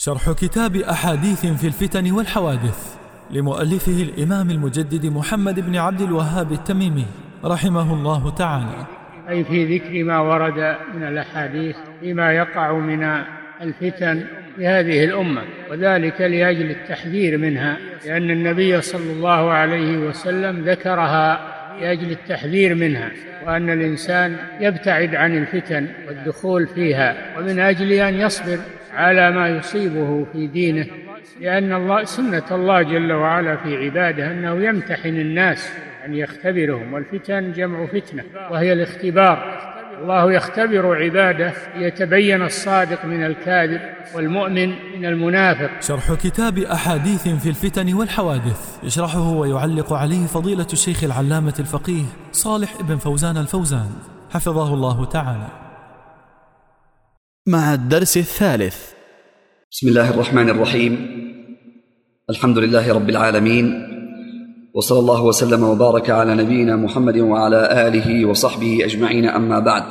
شرح كتاب أحاديث في الفتن والحوادث لمؤلفه الإمام المجدد محمد بن عبد الوهاب التميمي رحمه الله تعالى. أي في ذكر ما ورد من الأحاديث فيما يقع من الفتن في هذه الأمة، وذلك لأجل التحذير منها، لأن النبي صلى الله عليه وسلم ذكرها لأجل التحذير منها، وأن الإنسان يبتعد عن الفتن والدخول فيها، ومن أجل أن يصبر على ما يصيبه في دينه، لأن سنة الله جل وعلا في عباده أنه يمتحن الناس، أن يختبرهم، والفتن جمع فتنة وهي الاختبار. الله يختبر عباده ليتبين الصادق من الكاذب والمؤمن من المنافق. شرح كتاب أحاديث في الفتن والحوادث يشرحه ويعلق عليه فضيلة الشيخ العلامة الفقيه صالح بن فوزان الفوزان حفظه الله تعالى. مع الدرس الثالث. بسم الله الرحمن الرحيم. الحمد لله رب العالمين، وصلى الله وسلم وبارك على نبينا محمد وعلى آله وصحبه أجمعين، أما بعد.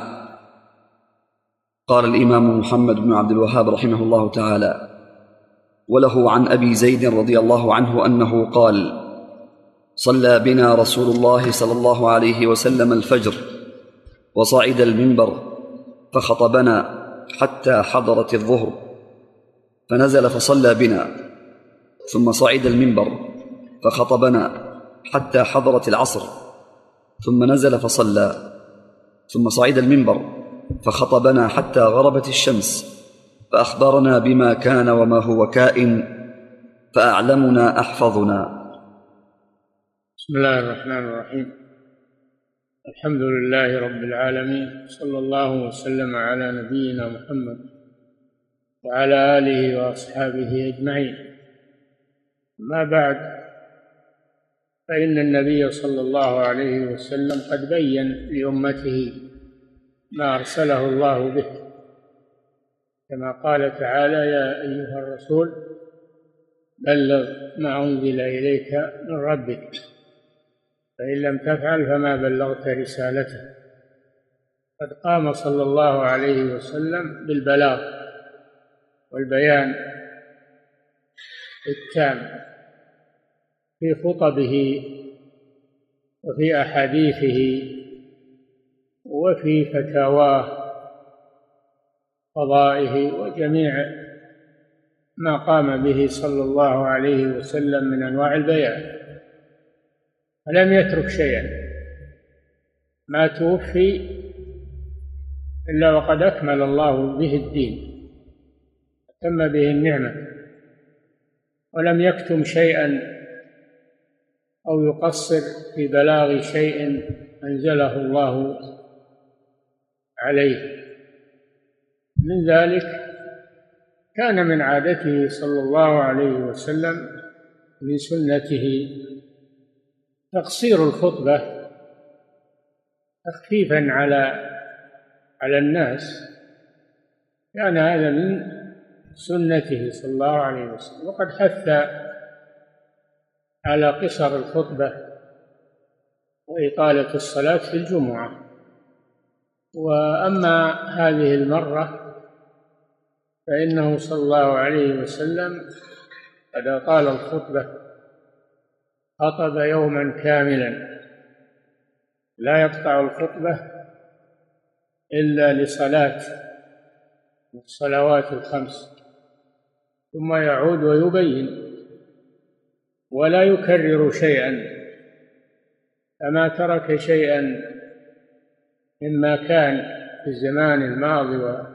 قال الإمام محمد بن عبد الوهاب رحمه الله تعالى: وله عن أبي زيد رضي الله عنه أنه قال: صلى بنا رسول الله صلى الله عليه وسلم الفجر، وصعد المنبر فخطبنا حتى حضرت الظهر، فنزل فصلى بنا، ثم صعد المنبر فخطبنا حتى حضرت العصر، ثم نزل فصلى، ثم صعد المنبر فخطبنا حتى غربت الشمس، فأخبرنا بما كان وما هو كائن، فأعلمنا أحفظنا. بسم الله الرحمن الرحيم. الحمد لله رب العالمين، صلى الله وسلم على نبينا محمد وعلى آله وأصحابه أجمعين. ما بعد، فإن النبي صلى الله عليه وسلم قد بين لأمته ما أرسله الله به، كما قال تعالى: يا أيها الرسول بلغ ما أنزل إليك من ربك، فإن لم تفعل فما بلغت رسالته. قد قام صلى الله عليه وسلم بالبلاغ والبيان التام في خطبه وفي أحاديثه وفي فتاواه، قضائه، وجميع ما قام به صلى الله عليه وسلم من أنواع البيان، فلم يترك شيئا. ما توفي إلا وقد أكمل الله به الدين، تم به النعمة، ولم يكتم شيئا أو يقصر في بلاغ شيء أنزله الله عليه. من ذلك كان من عادته صلى الله عليه وسلم من سنته تقصير الخطبة تخفيفا على الناس، كان هذا من سنته صلى الله عليه وسلم، وقد حث على قصر الخطبة وإطالة الصلاة في الجمعة. وأما هذه المرة فإنه صلى الله عليه وسلم قد أطال الخطبة، خطب يوما كاملا لا يقطع الخطبة إلا لصلاة الصلوات الخمس، ثم يعود ويبين ولا يكرر شيئا، فما ترك شيئا مما كان في الزمان الماضي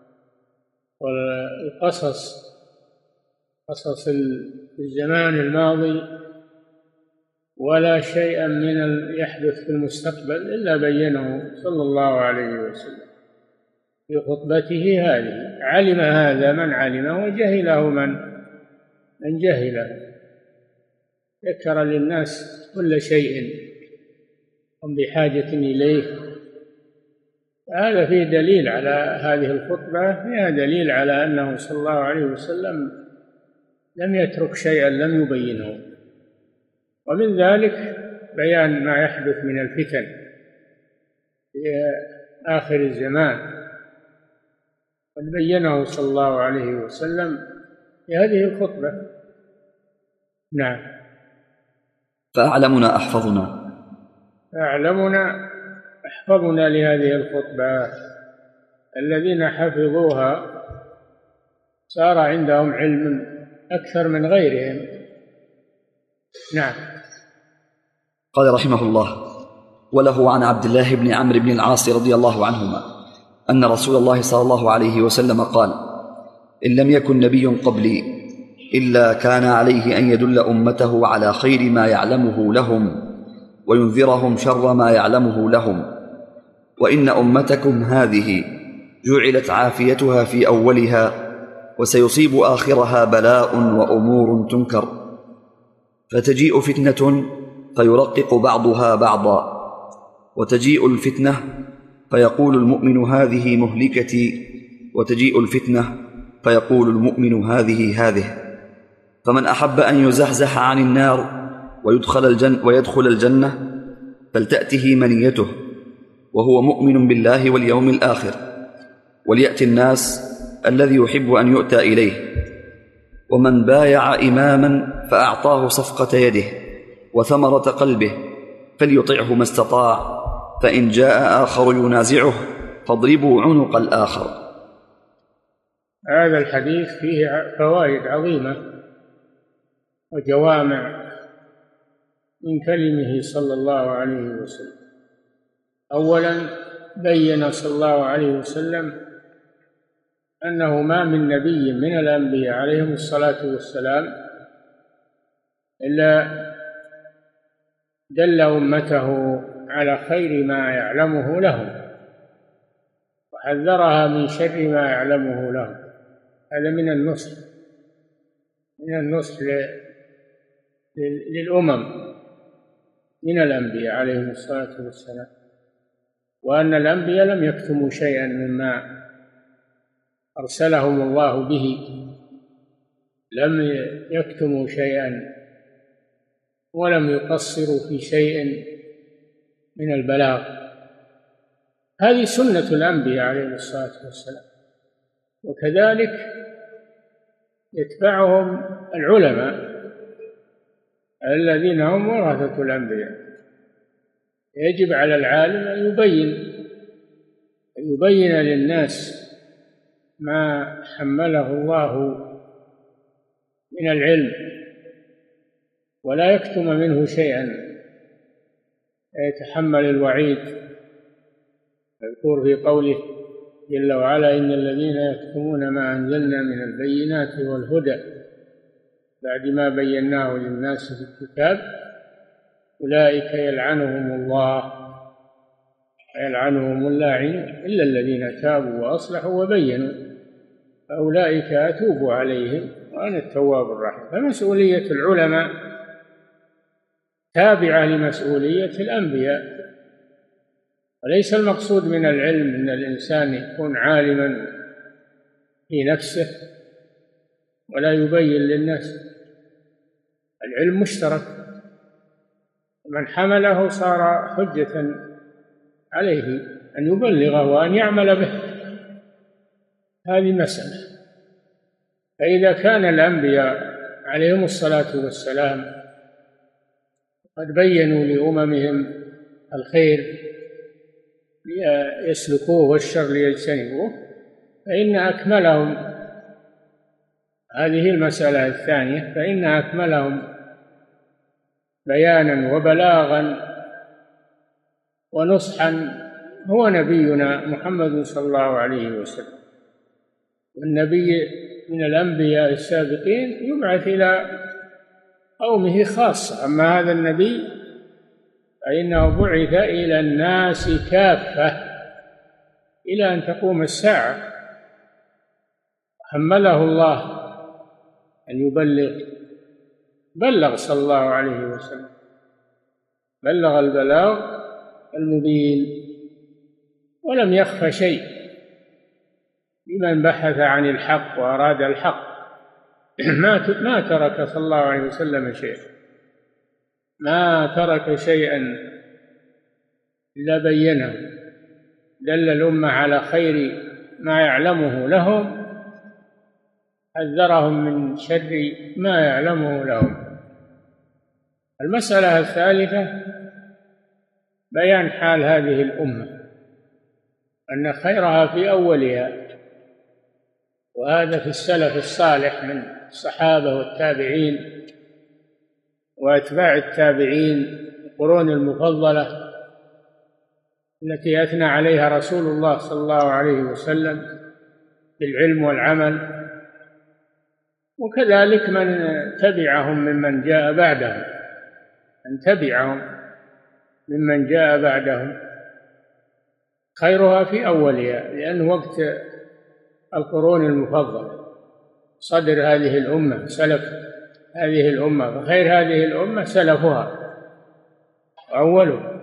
والقصص، قصص الزمان الماضي، ولا شيئا من يحدث في المستقبل إلا بينه صلى الله عليه وسلم في خطبته هذه. علم هذا من علمه، وجهله من جهله. ذكر للناس كل شيء هم بحاجة إليه. هذا فيه دليل على هذه الخطبة، فيها دليل على أنه صلى الله عليه وسلم لم يترك شيئا لم يبينه. ومن ذلك بيان ما يحدث من الفتن في آخر الزمان، قد بينه صلى الله عليه وسلم في هذه الخطبة. نعم. فأعلمنا أحفظنا لهذه الخطبة. الذين حفظوها صار عندهم علم أكثر من غيرهم. نعم. قال رحمه الله: وله عن عبد الله بن عمرو بن العاص رضي الله عنهما أن رسول الله صلى الله عليه وسلم قال: إن لم يكن نبي قبلي إلا كان عليه أن يدل أمته على خير ما يعلمه لهم وينذرهم شر ما يعلمه لهم، وإن أمتكم هذه جعلت عافيتها في أولها وسيصيب آخرها بلاء وأمور تنكر، فتجيء فتنة فيرقق بعضها بعضا، وتجيء الفتنة فيقول المؤمن هذه مهلكتي، وتجيء الفتنة فيقول المؤمن هذه. فمن أحب أن يزحزح عن النار ويدخل الجنة فلتأته منيته وهو مؤمن بالله واليوم الآخر، وليأتي الناس الذي يحب أن يؤتى إليه. ومن بايع إماما فأعطاه صفقة يده وثمرة قلبه فليطعه ما استطاع، فإن جاء آخر ينازعه فاضربوا عنق الآخر. هذا الحديث فيه فوائد عظيمة وجوامع من كلمه صلى الله عليه وسلم. أولا بين صلى الله عليه وسلم أنه ما من نبي من الأنبياء عليهم الصلاة والسلام إلا دل أمته على خير ما يعلمه لهم وحذرها من شر ما يعلمه لهم. هذا من النصح للأمم من الأنبياء عليهم الصلاة والسلام، وأن الأنبياء لم يكتموا شيئا مما أرسلهم الله به، لم يكتموا شيئا ولم يقصروا في شيء من البلاغ. هذه سنة الأنبياء عليهم الصلاة والسلام. وكذلك يتبعهم العلماء الذين هم ورثة الأنبياء. يجب على العالم أن يبين للناس ما حمله الله من العلم ولا يكتم منه شيئا يتحمل الوعيد. يذكر في قوله جل وعلا: إن الذين يكتمون ما أنزلنا من البينات والهدى بعد ما بيناه للناس في الكتاب أولئك يلعنهم الله ويلعنهم اللاعنون إلا الذين تابوا وأصلحوا وبينوا فأولئك أتوب عليهم وأنا التواب الرحيم. فمسؤولية العلماء تابعة لمسؤولية الأنبياء. وليس المقصود من العلم أن الإنسان يكون عالما في نفسه ولا يبين للناس. العلم مشترك، من حمله صار حجة عليه أن يبلغه وأن يعمل به. هذه مسألة. فإذا كان الأنبياء عليهم الصلاة والسلام قد بينوا لأممهم الخير ليسلكوه والشر ليجتنبوه، فإن أكملهم، هذه المسألة الثانية، فإن أكملهم بيانا وبلاغا ونصحا هو نبينا محمد صلى الله عليه وسلم. والنبي من الأنبياء السابقين يبعث إلى قومه خاصة، أما هذا النبي فإنه بعث إلى الناس كافة إلى أن تقوم الساعة. حمله الله أن بلغ صلى الله عليه وسلم، بلغ البلاغ المبين ولم يخف شيء لمن بحث عن الحق وأراد الحق. ما ترك صلى الله عليه وسلم شيئا، ما ترك شيئا إلا بينه، دل الأمة على خير ما يعلمه لهم حذرهم من شر ما يعلمه لهم. المسألة الثالثة بيان حال هذه الأمة، أن خيرها في أولها، وهذا في السلف الصالح من الصحابة والتابعين وأتباع التابعين، القرون المفضلة التي أثنى عليها رسول الله صلى الله عليه وسلم بالعلم والعمل، وكذلك من تبعهم ممن جاء بعدهم، من تبعهم ممن جاء بعدهم. خيرها في أولها، لأن وقت القرون المفضلة صدر هذه الأمة، سلف هذه الأمة، وخير هذه الأمة سلفها أولها.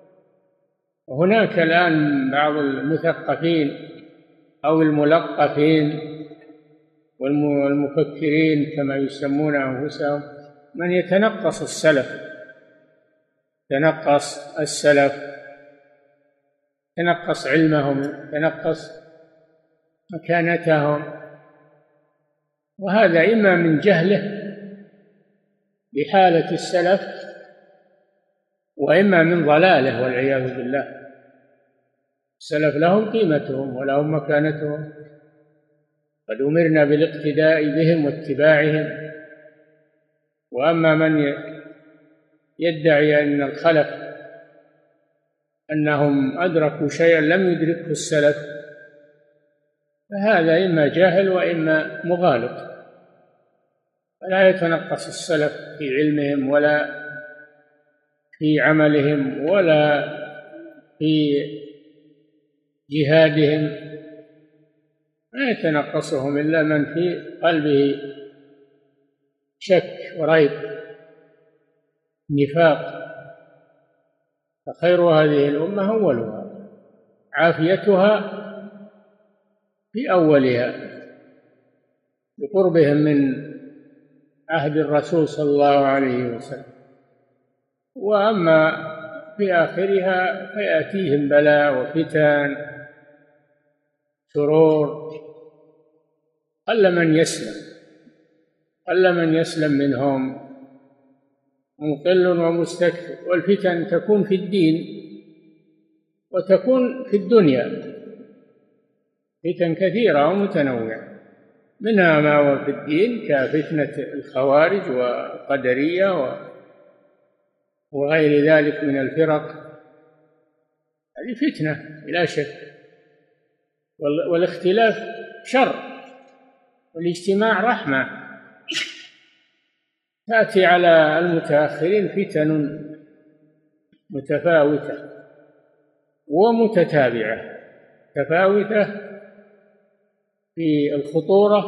وهناك الآن بعض المثقفين أو الملقفين والمفكرين كما يسمون أنفسهم من يتنقص السلف، تنقص السلف، تنقص علمهم، تنقص مكانتهم، وهذا إما من جهله بحالة السلف، وإما من ضلاله والعياذ بالله. السلف لهم قيمتهم ولهم مكانتهم، قد أمرنا بالاقتداء بهم واتباعهم. وأما من يدعي أن الخلف أنهم أدركوا شيئا لم يدركه السلف، فهذا إما جاهل وإما مغالط، فلا يتنقص السلف في علمهم ولا في عملهم ولا في جهادهم، لا يتنقصهم إلا من في قلبه شك وريب نفاق. فخير هذه الأمة أولها، عافيتها في أولها بقربهم من عهد الرسول صلى الله عليه وسلم. وأما في آخرها فيأتيهم بلاء وفتن شرور، قل من يسلم منهم، مقل ومستكثر. والفتن تكون في الدين وتكون في الدنيا، فتن كثيرة ومتنوعة، منها ما هو في الدين كفتنة الخوارج والقدرية وغير ذلك من الفرق، هذه فتنة بلا شك. والاختلاف شر، والاجتماع رحمة. تأتي على المتأخرين فتن متفاوتة ومتتابعة، متفاوتة في الخطورة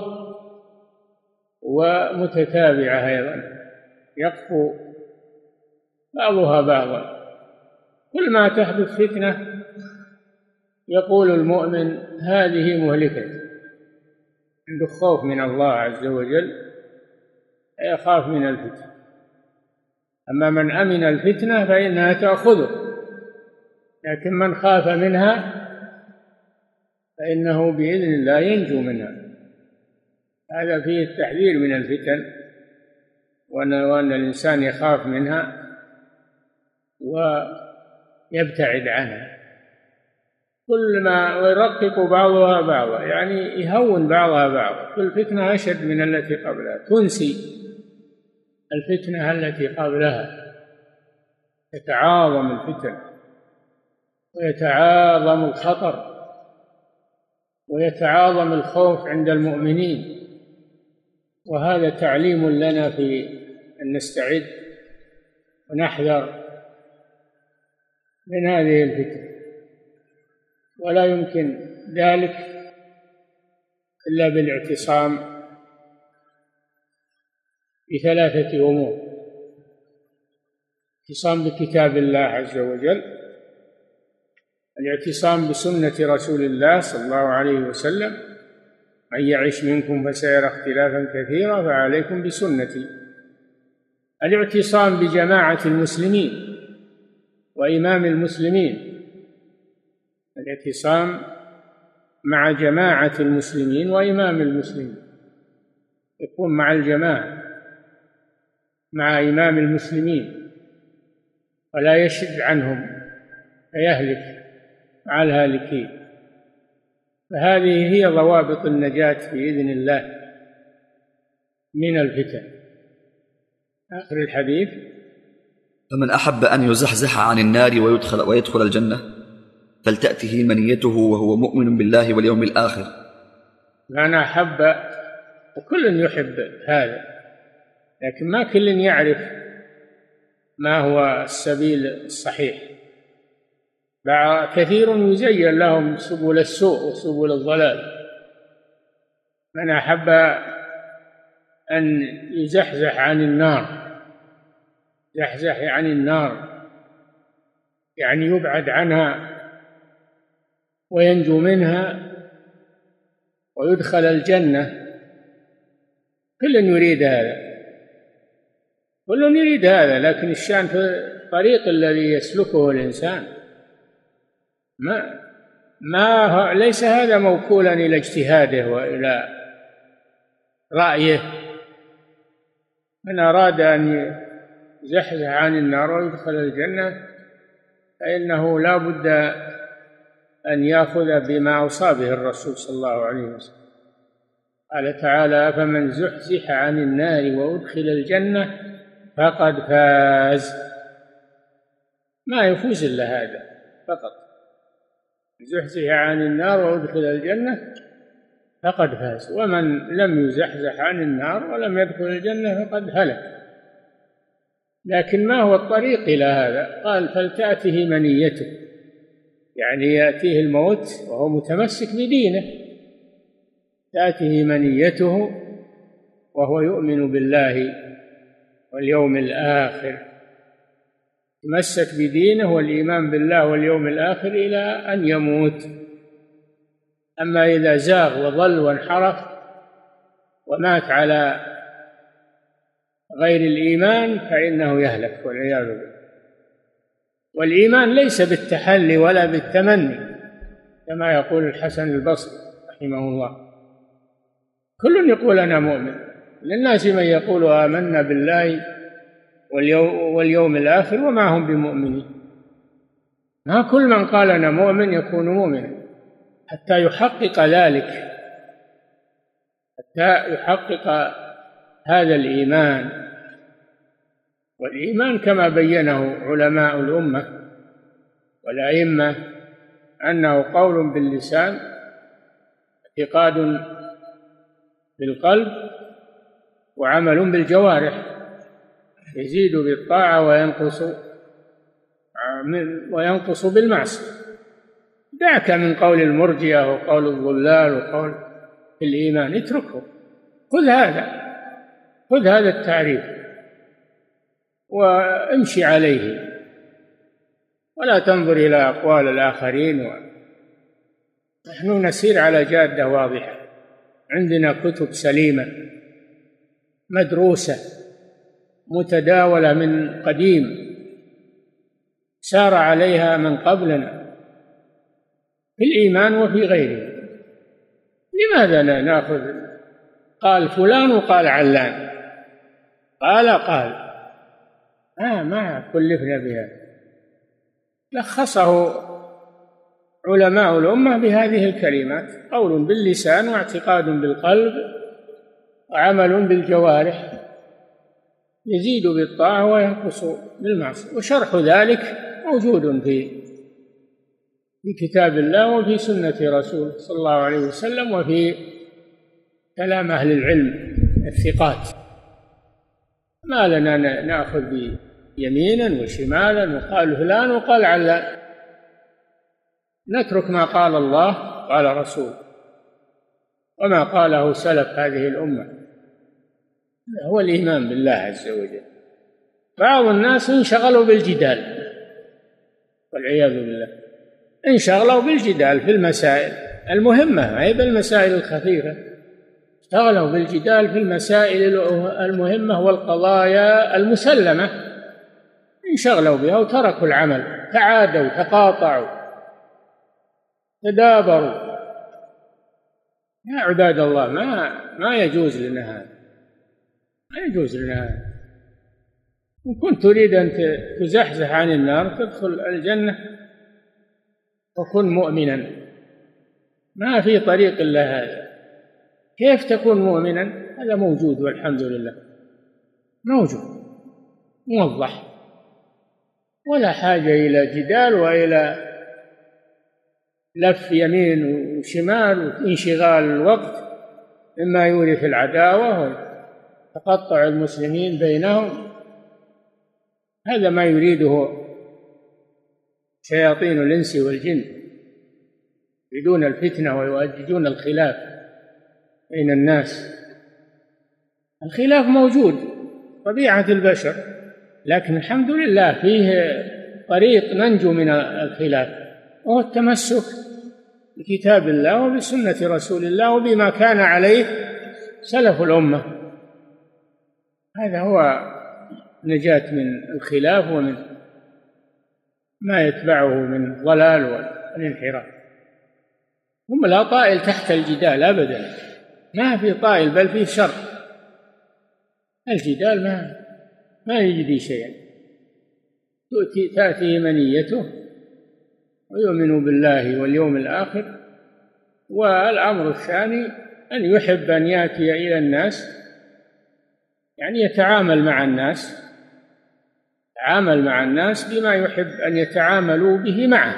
ومتتابعة أيضا، يقفو بعضها بعضا. كل ما تحدث فتنة يقول المؤمن هذه مهلكة، عنده خوف من الله عز وجل، يخاف من الفتنة. أما من أمن الفتنة فإنها تأخذه، لكن من خاف منها فإنه بإذن الله ينجو منها. هذا فيه التحذير من الفتن، وأن الإنسان يخاف منها ويبتعد عنها. كل ما يرقق بعضها بعضا، يعني يهون بعضها بعضا. كل فتنة أشد من التي قبلها، تنسي الفتنة التي قبلها. يتعاظم الفتن ويتعاظم الخطر ويتعاظم الخوف عند المؤمنين. وهذا تعليم لنا في أن نستعد ونحذر من هذه الفتن، ولا يمكن ذلك إلا بالاعتصام بثلاثة أمور: الاعتصام بكتاب الله عز وجل، الاعتصام بسنة رسول الله صلى الله عليه وسلم، من يعش منكم فسيرى اختلافا كثيرا فعليكم بسنتي، الاعتصام بجماعة المسلمين وإمام المسلمين، الاعتصام مع جماعة المسلمين وإمام المسلمين، يكون مع الجماعة مع إمام المسلمين ولا يشد عنهم فيهلك مع الهالكين. فهذه هي ضوابط النجاة بإذن الله من الفتن. آخر الحديث: فمن أحب أن يزحزح عن النار ويدخل الجنة فلتأته منيته وهو مؤمن بالله واليوم الآخر. من أحب، وكل يحب هذا، لكن ما كل يعرف ما هو السبيل الصحيح. كثير يزين لهم سبل السوء وسبل الضلال. من أحب أن يزحزح عن النار، يزحزح عن النار يعني يبعد عنها وينجو منها ويدخل الجنة. كل يريد هذا، كل يريد هذا، لكن الشأن في الطريق الذي يسلكه الإنسان. ليس هذا موكولا إلى اجتهاده وإلى رأيه. من أراد أن يزحزح عن النار ويدخل الجنة فإنه لا بد أن يأخذ بما أوصى به الرسول صلى الله عليه وسلم. قال تعالى: فمن زحزح عن النار وأدخل الجنة فقد فاز. ما يفوز إلا هذا فقط، زحزح عن النار وأدخل الجنة فقد فاز. ومن لم يزحزح عن النار ولم يدخل الجنة فقد هلك. لكن ما هو الطريق إلى هذا؟ قال: فلتأته منيته، يعني يأتيه الموت وهو متمسك بدينه. تأته منيته وهو يؤمن بالله واليوم الآخر، تمسك بدينه والإيمان بالله واليوم الآخر إلى أن يموت. أما إذا زاغ وضل وانحرف ومات على غير الإيمان فإنه يهلك والعياذ بالله. والإيمان ليس بالتحلي ولا بالتمني كما يقول الحسن البصري رحمه الله. كل يقول أنا مؤمن، للناس من يقول آمنا بالله واليوم الآخر وما هم بمؤمنين. ما كل من قال أنا مؤمن يكون مؤمنا، حتى يحقق ذلك، حتى يحقق هذا الإيمان. والإيمان كما بينه علماء الأمة والأئمة أنه قول باللسان، اعتقاد بالقلب، وعمل بالجوارح، يزيد بالطاعة وينقص بالمعصية. دعك من قول المرجئة وقول الضلال وقول الإيمان، اتركه، خذ هذا التعريف وامشي عليه، ولا تنظر إلى أقوال الآخرين. نحن نسير على جادة واضحة، عندنا كتب سليمة مدروسة متداولة من قديم سار عليها من قبلنا في الإيمان وفي غيره. لماذا لا نأخذ قال فلان وقال علان، قال ما كلفنا بها؟ لخصه علماء الأمة بهذه الكلمات: قول باللسان، واعتقاد بالقلب، وعمل بالجوارح، يزيد بالطاعة وينقص بالمعصية. وشرح ذلك موجود في كتاب الله وفي سنة رسول صلى الله عليه وسلم وفي كلام أهل العلم الثقات. ما لنا نأخذ يمينا وشمالا وقال فلان وقال علان، نترك ما قال الله قال رسول وما قاله سلف هذه الأمة. هو الإيمان بالله عز وجل. بعض الناس انشغلوا بالجدال والعياذ بالله، انشغلوا بالجدال في المسائل المهمة، هي بالمسائل الخفيفة. اشتغلوا بالجدال في المسائل المهمة والقضايا المسلمة، انشغلوا بها وتركوا العمل، تعادوا، تقاطعوا، تدابروا. يا عباد الله، ما يجوز لنا هذا. ما يجوز لنا هذا. إن كنت تريد أن تزحزح عن النار تدخل الجنة وكن مؤمنا، ما في طريق إلا هذا. كيف تكون مؤمنا؟ هذا موجود والحمد لله، موجود موضح، ولا حاجة إلى جدال وإلى لف يمين وشمال وانشغال الوقت مما يورث العداوة وتقطع المسلمين بينهم. هذا ما يريده شياطين الإنس والجن، يريدون الفتنة ويؤججون الخلاف بين الناس. الخلاف موجود طبيعة البشر، لكن الحمد لله فيه طريق ننجو من الخلاف، وهو التمسك بكتاب الله وبسنة رسول الله وبما كان عليه سلف الأمة. هذا هو نجاة من الخلاف ومن ما يتبعه من الضلال والانحراف. هم لا طائل تحت الجدال أبدا، ما في طائل بل فيه شر. الجدال ما يجدي شيئا. تأتي منيته ويؤمن بالله واليوم الآخر، والأمر الثاني أن يحب أن يأتي إلى الناس، يعني يتعامل مع الناس، يتعامل مع الناس بما يحب أن يتعاملوا به معه.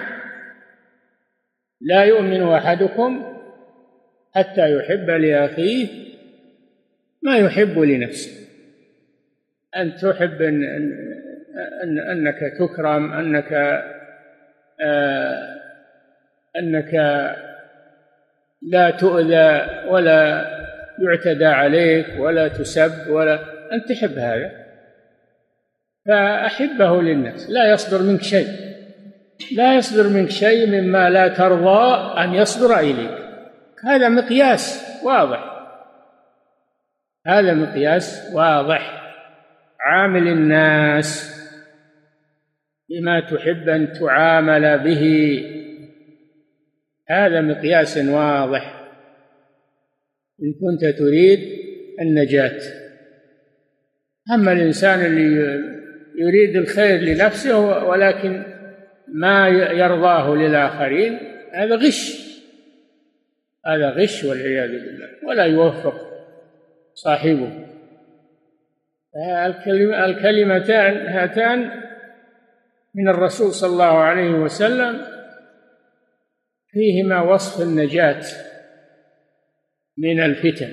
لا يؤمن أحدكم حتى يحب لأخيه ما يحب لنفسه. أن تحب أنك تكرم، أنك لا تؤذى ولا يعتدى عليك ولا تسب، ولا أن تحب هذا، فأحبه للناس. لا يصدر منك شيء، لا يصدر منك شيء مما لا ترضى أن يصدر إليك. هذا مقياس واضح، هذا مقياس واضح. عامل الناس بما تحب أن تعامل به، هذا مقياس واضح إن كنت تريد النجاة. أما الإنسان اللي يريد الخير لنفسه ولكن ما يرضاه للآخرين، هذا غش، هذا غش والعياذ بالله، ولا يوفق صاحبه. الكلمتان هاتان من الرسول صلى الله عليه وسلم فيهما وصف النجاة من الفتن،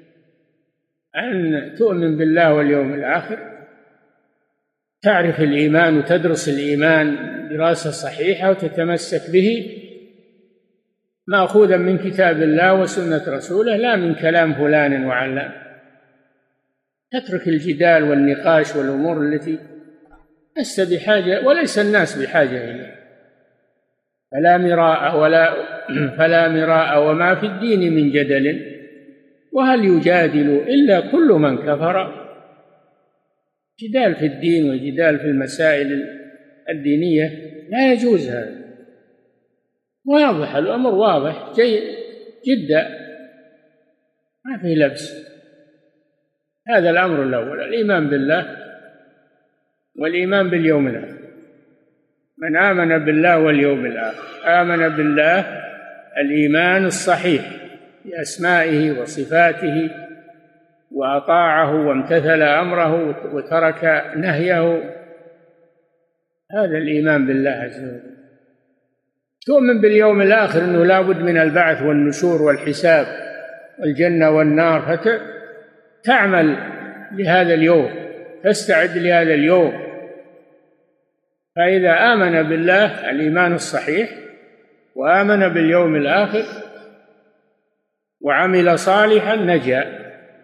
أن تؤمن بالله واليوم الآخر، تعرف الإيمان وتدرس الإيمان دراسة صحيحة وتتمسك به مأخوذا من كتاب الله وسنة رسوله، لا من كلام فلان وعلان. تترك الجدال والنقاش والأمور التي لست بحاجة وليس الناس بحاجة إليها. فلا مراء وما في الدين من جدل، وهل يجادل إلا كل من كفر. جدال في الدين وجدال في المسائل الدينية لا يجوز. هذا واضح، الأمر واضح جدا، ما فيه لبس. هذا الأمر الأول، الإيمان بالله والإيمان باليوم الآخر. من آمن بالله واليوم الآخر آمن بالله الإيمان الصحيح بأسمائه وصفاته، وأطاعه وامتثل أمره وترك نهيه. هذا الإيمان بالله عز وجل. تؤمن باليوم الآخر أنه لا بد من البعث والنشور والحساب والجنة والنار، فتعمل لهذا اليوم، تستعد لهذا اليوم. فإذا آمن بالله الإيمان الصحيح وآمن باليوم الآخر وعمل صالحا نجا.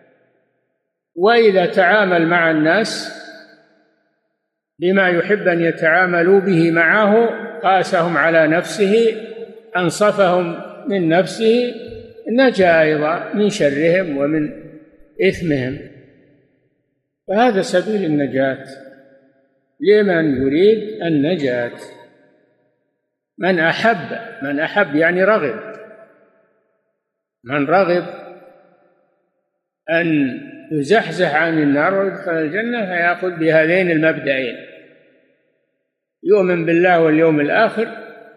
وإذا تعامل مع الناس بما يحب أن يتعاملوا به معه، قاسهم على نفسه، أنصفهم من نفسه، نجا أيضا من شرهم ومن إثمهم. فهذا سبيل النجاة لمن يريد النجاة. من أحب يعني رغب، من رغب أن يزحزح عن النار ويدخل الجنة فيأخذ بهذين المبدأين: يؤمن بالله واليوم الآخر،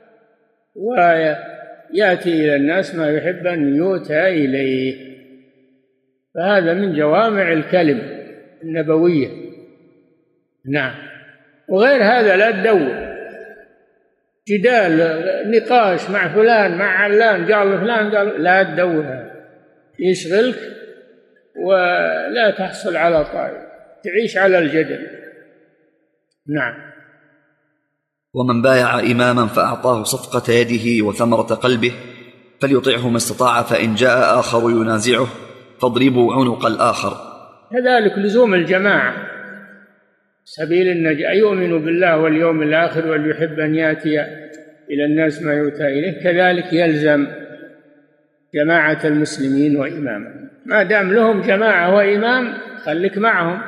ويأتي إلى الناس ما يحب أن يؤتى إليه. فهذا من جوامع الكلم النبوية. نعم. وغير هذا لا تدور جدال نقاش مع فلان مع علان قال فلان قال، لا تدور هذا، يشغلك ولا تحصل على طائر، تعيش على الجدل. نعم. ومن بايع إماما فأعطاه صفقة يده وثمرة قلبه فليطعه ما استطاع، فإن جاء آخر ينازعه فاضربوا عنق الآخر. كذلك لزوم الجماعة سبيل النجاة، يؤمن بالله واليوم الآخر وليحب أن يأتي إلى الناس ما يؤتى إليه. كذلك يلزم جماعة المسلمين وإمامهم، ما دام لهم جماعة وإمام خليك معهم،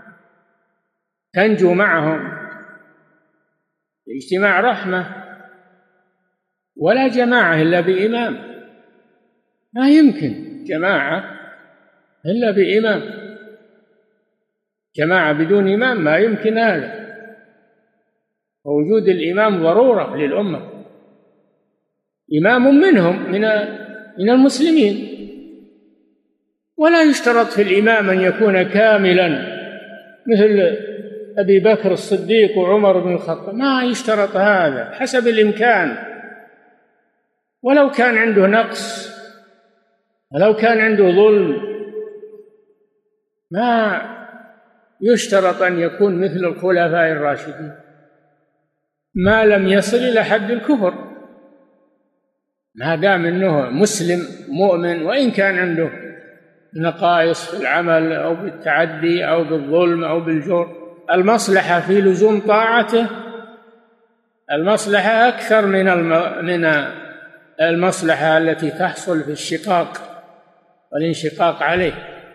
تنجو معهم. الاجتماع رحمة، ولا جماعة إلا بإمام، ما يمكن جماعة إلا بإمام، جماعة بدون إمام ما يمكن هذا. ووجود الإمام ضرورة للأمة، إمام منهم من المسلمين، ولا يشترط في الإمام أن يكون كاملا مثل أبي بكر الصديق وعمر بن الخطاب، ما يشترط هذا، حسب الإمكان. ولو كان عنده نقص ولو كان عنده ظلم ما يشترط أن يكون مثل الخلفاء الراشدين، ما لم يصل إلى حد الكفر، ما دام أنه مسلم مؤمن وإن كان عنده نقائص في العمل أو بالتعدي أو بالظلم أو بالجور. المصلحة في لزوم طاعته، المصلحة أكثر من المصلحة التي تحصل في الشقاق والانشقاق عليه.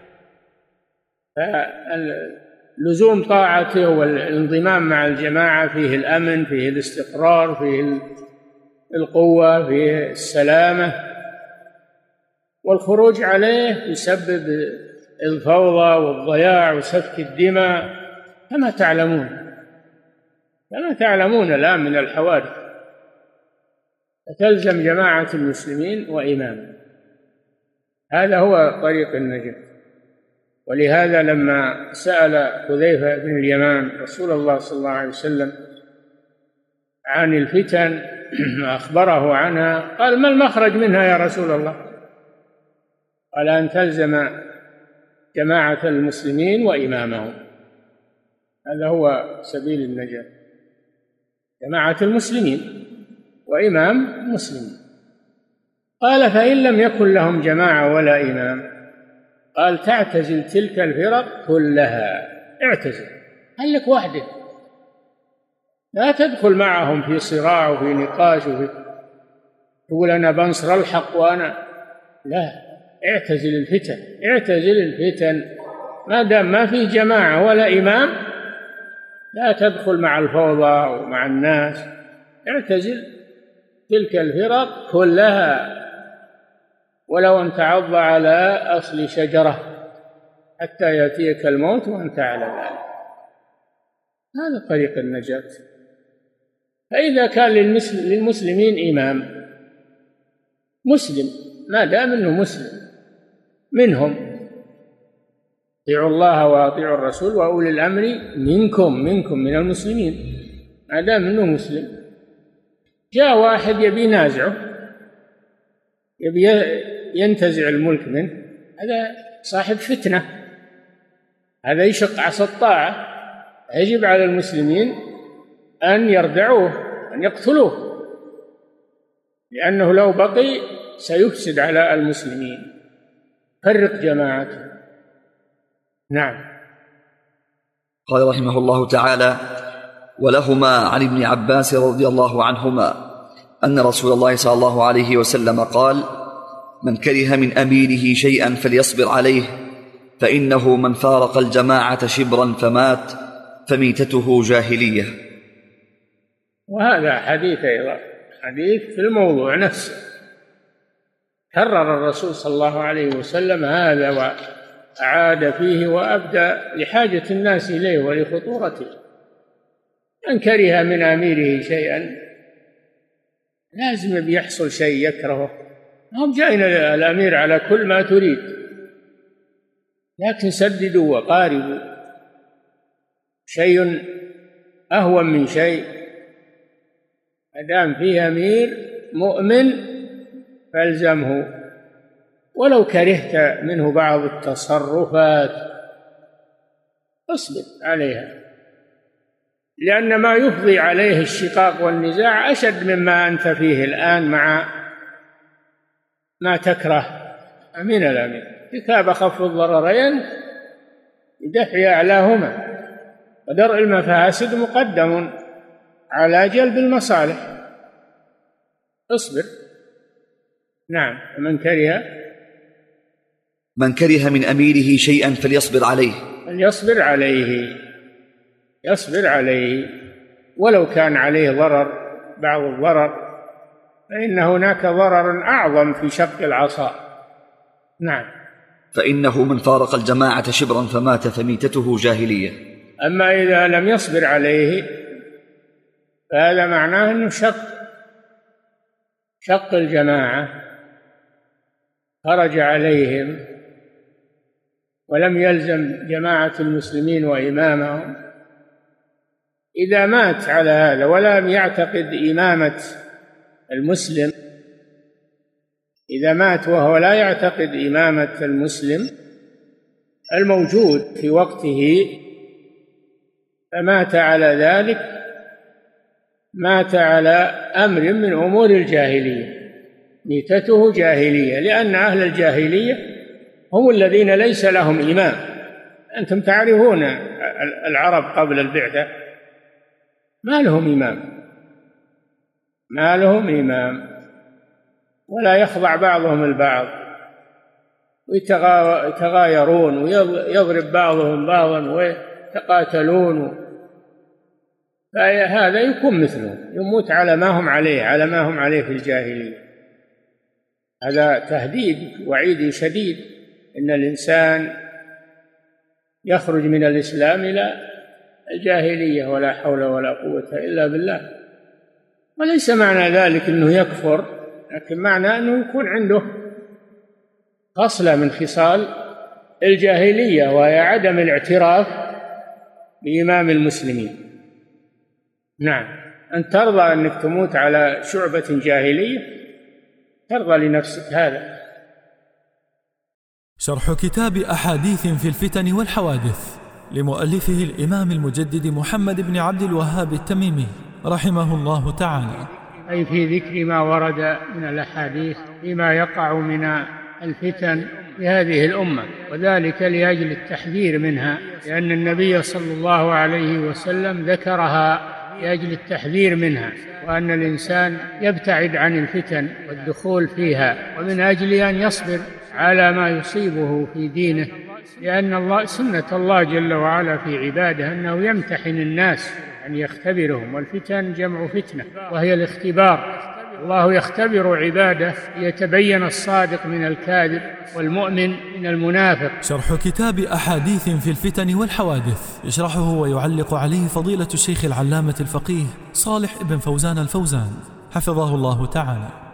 فلزوم طاعته والانضمام مع الجماعة فيه الأمن، فيه الاستقرار، فيه القوة، فيه السلامة. والخروج عليه يسبب الفوضى والضياع وسفك الدماء كما تعلمون الآن من الحوادث. فتلزم جماعة المسلمين وإمامهم، هذا هو طريق النجاة. ولهذا لما سأل حذيفة بن اليمان رسول الله صلى الله عليه وسلم عن الفتن أخبره عنها، قال: ما المخرج منها يا رسول الله؟ قال: أن تلزم جماعة المسلمين وإمامهم، هذا هو سبيل النجاة، جماعة المسلمين وإمام مسلم. قال: فإن لم يكن لهم جماعة ولا إمام؟ قال: تعتزل تلك الفرق كلها، اعتزل، خليك وحدك، لا تدخل معهم في صراع وفي نقاش تقول أنا بنصر الحق وأنا لا، اعتزل الفتن ما دام ما في جماعة ولا إمام، لا تدخل مع الفوضى ومع الناس، اعتزل تلك الفرق كلها ولو أن تعض على أصل شجرة حتى يأتيك الموت وأنت على ذلك. هذا طريق النجاة. فإذا كان للمسلمين إمام مسلم، ما دام أنه مسلم منهم، اطيعوا الله وأطيعوا الرسول وأولي الأمر منكم من المسلمين، ما دام أنه مسلم. جاء واحد يبي ينازعه، يبي ينتزع الملك منه، هذا صاحب فتنة، هذا يشق عصا الطاعة. يجب على المسلمين أن يردعوه، أن يقتلوه، لأنه لو بقي سيفسد على المسلمين، فرق جماعته. نعم. قال رحمه الله تعالى: ولهما عن ابن عباس رضي الله عنهما أن رسول الله صلى الله عليه وسلم قال: من كره من أميره شيئا فليصبر عليه، فإنه من فارق الجماعة شبرا فمات فميتته جاهلية. وهذا حديث أيضا، حديث في الموضوع نفسه، كرر الرسول صلى الله عليه وسلم هذا أعاد فيه وأبدى لحاجة الناس إليه ولخطورته. من كره من أميره شيئا لازم بيحصل شيء يكرهه. هم جاءنا الأمير على كل ما تريد، لكن سددوا وقاربوا، شيء أهون من شيء. أدام فيه أمير مؤمن فالزمه، ولو كرهت منه بعض التصرفات اصبر عليها، لأن ما يفضي عليه الشقاق والنزاع أشد مما أنت فيه الآن مع ما تكره من الأمير. ارتكاب خفض الضررين بدفع أعلاهما، ودرء المفاسد مقدم على جلب المصالح. اصبر. نعم. من كره من أميره شيئا فليصبر عليه، يصبر عليه ولو كان عليه ضرر، بعض الضرر، فإن هناك ضرر أعظم في شق العصا. نعم. فإنه من فارق الجماعة شبرا فمات فميتته جاهلية. أما إذا لم يصبر عليه فهذا معناه أنه شق الجماعة، خرج عليهم ولم يلزم جماعة المسلمين وإمامهم. إذا مات على هذا ولم يعتقد إمامة المسلم، إذا مات وهو لا يعتقد إمامة المسلم الموجود في وقته فمات على ذلك، مات على أمر من أمور الجاهلية، ميتته جاهلية، لأن أهل الجاهلية هم الذين ليس لهم إمام. أنتم تعرفون العرب قبل البعثة ما لهم إمام، ولا يخضع بعضهم البعض، ويتغايرون ويضرب بعضهم بعضا ويتقاتلون. فهذا يكون مثلهم، يموت على ما هم عليه في الجاهلية. هذا تهديد وعيد شديد إن الإنسان يخرج من الإسلام إلى الجاهلية، ولا حول ولا قوة إلا بالله. وليس معنى ذلك أنه يكفر، لكن معنى أنه يكون عنده خصلة من خصال الجاهلية، وهي عدم الاعتراف بإمام المسلمين. نعم. أن ترضى أنك تموت على شعبة جاهلية، ترضى لنفسك هذا. شرح كتاب أحاديث في الفتن والحوادث لمؤلفه الإمام المجدد محمد بن عبد الوهاب التميمي رحمه الله تعالى، أي في ذكر ما ورد من الأحاديث فيما يقع من الفتن في هذه الأمة، وذلك لأجل التحذير منها، لأن النبي صلى الله عليه وسلم ذكرها لأجل التحذير منها، وأن الإنسان يبتعد عن الفتن والدخول فيها، ومن أجل أن يصبر على ما يصيبه في دينه، لأن سنة الله جل وعلا في عباده أنه يمتحن الناس، أن يختبرهم، والفتن جمع فتنة وهي الاختبار. الله يختبر عباده ليتبين الصادق من الكاذب والمؤمن من المنافق. شرح كتاب أحاديث في الفتن والحوادث يشرحه ويعلق عليه فضيلة الشيخ العلامة الفقيه صالح بن فوزان الفوزان حفظه الله تعالى.